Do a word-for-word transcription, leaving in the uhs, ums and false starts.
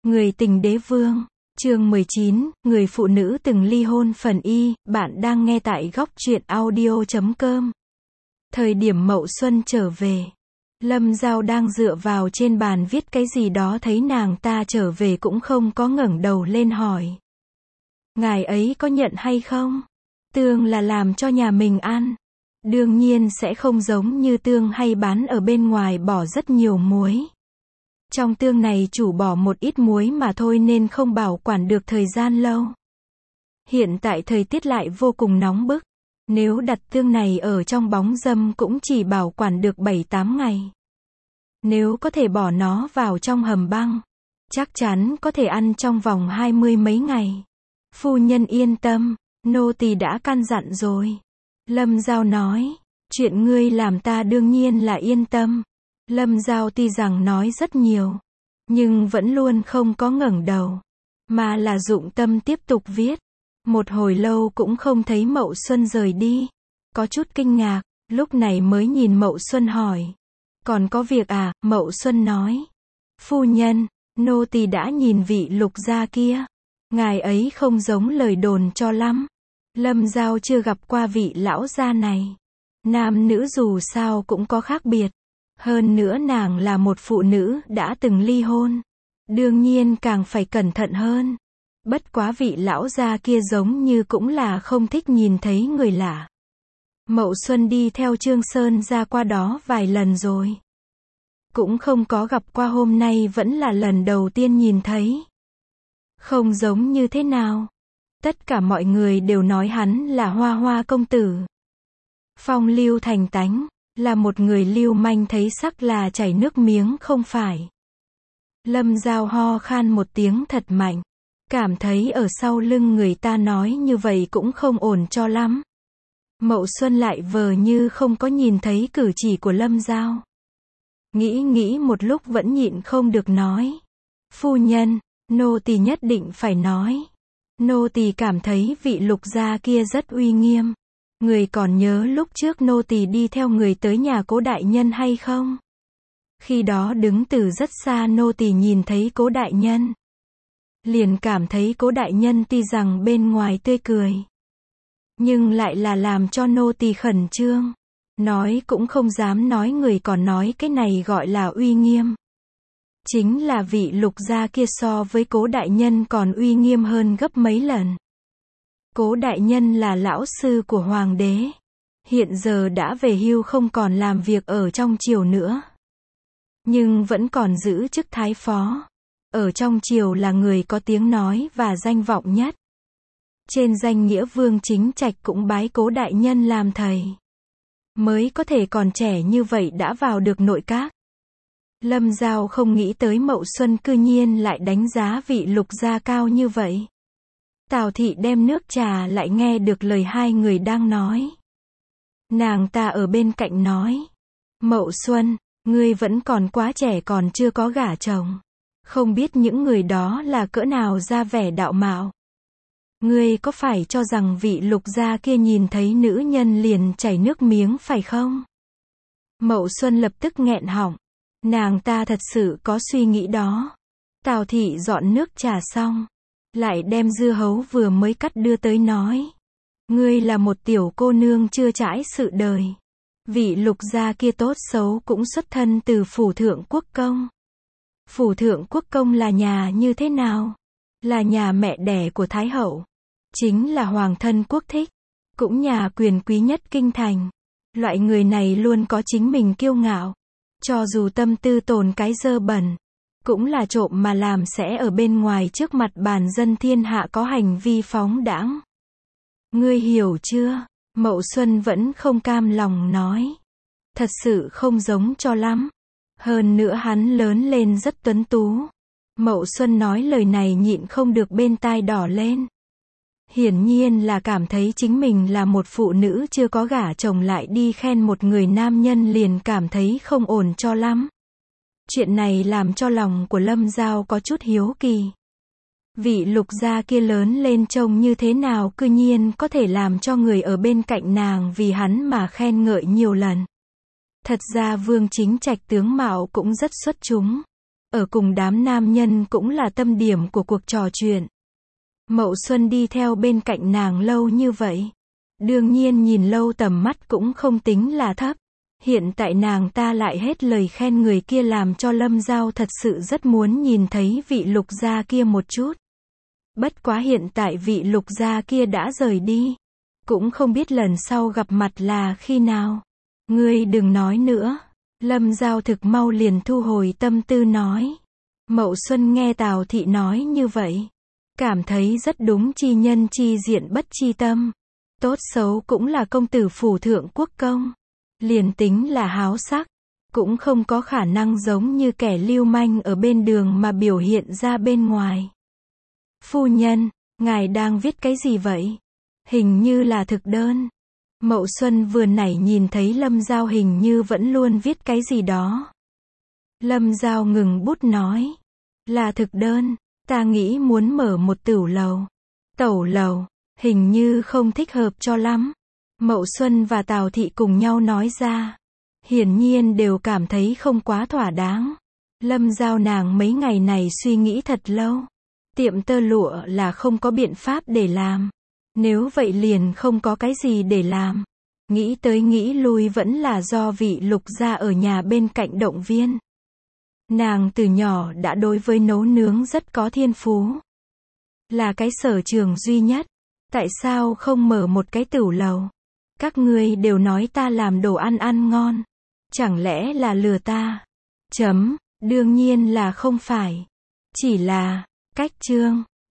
Người tình đế vương, chương mười chín, người phụ nữ từng ly hôn phần Y, bạn đang nghe tại góc truyện audio chấm com. Thời điểm Mậu Xuân trở về, Lâm Giao đang dựa vào trên bàn viết cái gì đó, thấy nàng ta trở về cũng không có ngẩng đầu lên hỏi. Ngài ấy có nhận hay không? Tương là làm cho nhà mình ăn. Đương nhiên sẽ không giống như tương hay bán ở bên ngoài bỏ rất nhiều muối. Trong tương này chủ bỏ một ít muối mà thôi nên không bảo quản được thời gian lâu. Hiện tại thời tiết lại vô cùng nóng bức. Nếu đặt tương này ở trong bóng râm cũng chỉ bảo quản được bảy tám ngày. Nếu có thể bỏ nó vào trong hầm băng, chắc chắn có thể ăn trong vòng hai mươi mấy ngày. Phu nhân yên tâm, nô tỳ đã căn dặn rồi. Lâm Giao nói, chuyện ngươi làm ta đương nhiên là yên tâm. Lâm Giao tuy rằng nói rất nhiều, nhưng vẫn luôn không có ngẩng đầu, mà là dụng tâm tiếp tục viết. Một hồi lâu cũng không thấy Mậu Xuân rời đi. Có chút kinh ngạc, lúc này mới nhìn Mậu Xuân hỏi. Còn có việc à? Mậu Xuân nói. Phu nhân, nô tỳ đã nhìn vị Lục gia kia. Ngài ấy không giống lời đồn cho lắm. Lâm Giao chưa gặp qua vị lão gia này. Nam nữ dù sao cũng có khác biệt. Hơn nữa nàng là một phụ nữ đã từng ly hôn. Đương nhiên càng phải cẩn thận hơn. Bất quá vị lão gia kia giống như cũng là không thích nhìn thấy người lạ. Mậu Xuân đi theo Trương Sơn ra qua đó vài lần rồi. Cũng không có gặp qua, hôm nay vẫn là lần đầu tiên nhìn thấy. Không giống như thế nào. Tất cả mọi người đều nói hắn là Hoa Hoa công tử. Phong lưu thành tánh, là một người lưu manh, thấy sắc là chảy nước miếng không phải. Lâm Giao ho khan một tiếng thật mạnh. Cảm thấy ở sau lưng người ta nói như vậy cũng không ổn cho lắm. Mậu Xuân lại vờ như không có nhìn thấy cử chỉ của Lâm Giao. Nghĩ nghĩ một lúc vẫn nhịn không được nói. Phu nhân, nô tỳ nhất định phải nói. Nô tỳ cảm thấy vị Lục gia kia rất uy nghiêm. Người còn nhớ lúc trước nô tỳ đi theo người tới nhà Cố đại nhân hay không? Khi đó đứng từ rất xa nô tỳ nhìn thấy Cố đại nhân. Liền cảm thấy Cố đại nhân tuy rằng bên ngoài tươi cười, nhưng lại là làm cho nô tỳ khẩn trương. Nói cũng không dám nói, người còn nói cái này gọi là uy nghiêm. Chính là vị Lục gia kia so với Cố đại nhân còn uy nghiêm hơn gấp mấy lần. Cố đại nhân là lão sư của hoàng đế. Hiện giờ đã về hưu không còn làm việc ở trong triều nữa. Nhưng vẫn còn giữ chức thái phó. Ở trong triều là người có tiếng nói và danh vọng nhất. Trên danh nghĩa Vương Chính Trạch cũng bái Cố đại nhân làm thầy. Mới có thể còn trẻ như vậy đã vào được nội các. Lâm Giao không nghĩ tới Mậu Xuân cư nhiên lại đánh giá vị Lục gia cao như vậy. Tào thị đem nước trà lại nghe được lời hai người đang nói. Nàng ta ở bên cạnh nói. Mậu Xuân, ngươi vẫn còn quá trẻ, còn chưa có gả chồng. Không biết những người đó là cỡ nào ra vẻ đạo mạo. Ngươi có phải cho rằng vị Lục gia kia nhìn thấy nữ nhân liền chảy nước miếng phải không? Mậu Xuân lập tức nghẹn họng. Nàng ta thật sự có suy nghĩ đó. Tào thị dọn nước trà xong, lại đem dưa hấu vừa mới cắt đưa tới nói. Ngươi là một tiểu cô nương chưa trải sự đời. Vị Lục gia kia tốt xấu cũng xuất thân từ phủ thượng quốc công. Phủ thượng quốc công là nhà như thế nào? Là nhà mẹ đẻ của Thái hậu. Chính là hoàng thân quốc thích. Cũng nhà quyền quý nhất kinh thành. Loại người này luôn có chính mình kiêu ngạo. Cho dù tâm tư tồn cái dơ bẩn, cũng là trộm mà làm, sẽ ở bên ngoài trước mặt bàn dân thiên hạ có hành vi phóng đãng. Ngươi hiểu chưa? Mậu Xuân vẫn không cam lòng nói. Thật sự không giống cho lắm. Hơn nữa hắn lớn lên rất tuấn tú. Mậu Xuân nói lời này nhịn không được bên tai đỏ lên. Hiển nhiên là cảm thấy chính mình là một phụ nữ chưa có gả chồng lại đi khen một người nam nhân, liền cảm thấy không ổn cho lắm. Chuyện này làm cho lòng của Lâm Giao có chút hiếu kỳ. Vị Lục gia kia lớn lên trông như thế nào cư nhiên có thể làm cho người ở bên cạnh nàng vì hắn mà khen ngợi nhiều lần. Thật ra Vương Chính Trạch tướng mạo cũng rất xuất chúng. ở cùng đám nam nhân cũng là tâm điểm của cuộc trò chuyện. Mậu Xuân đi theo bên cạnh nàng lâu như vậy. Đương nhiên nhìn lâu tầm mắt cũng không tính là thấp. Hiện tại nàng ta lại hết lời khen người kia làm cho Lâm Giao thật sự rất muốn nhìn thấy vị Lục gia kia một chút. Bất quá hiện tại vị Lục gia kia đã rời đi. Cũng không biết lần sau gặp mặt là khi nào. Ngươi đừng nói nữa. Lâm Giao thực mau liền thu hồi tâm tư nói. Mậu Xuân nghe Tào Thị nói như vậy. Cảm thấy rất đúng, chi nhân chi diện bất chi tâm. Tốt xấu cũng là công tử phủ thượng quốc công. Liền tính là háo sắc, cũng không có khả năng giống như kẻ lưu manh ở bên đường mà biểu hiện ra bên ngoài. Phu nhân, ngài đang viết cái gì vậy? Hình như là thực đơn. Mậu Xuân vừa nãy nhìn thấy Lâm Giao hình như vẫn luôn viết cái gì đó. Lâm Giao ngừng bút nói. Là thực đơn, ta nghĩ muốn mở một tửu lầu. Tẩu lầu, hình như không thích hợp cho lắm. Mậu Xuân và Tào Thị cùng nhau nói ra. Hiển nhiên đều cảm thấy không quá thỏa đáng. Lâm Giao nàng mấy ngày này suy nghĩ thật lâu. Tiệm tơ lụa là không có biện pháp để làm. Nếu vậy liền không có cái gì để làm. Nghĩ tới nghĩ lui vẫn là do vị Lục gia ở nhà bên cạnh động viên. Nàng từ nhỏ đã đối với nấu nướng rất có thiên phú. Là cái sở trường duy nhất. Tại sao không mở một cái tửu lầu? Các ngươi đều nói ta làm đồ ăn ăn ngon. Chẳng lẽ là lừa ta? Chấm, đương nhiên là không phải. Chỉ là, cách chương.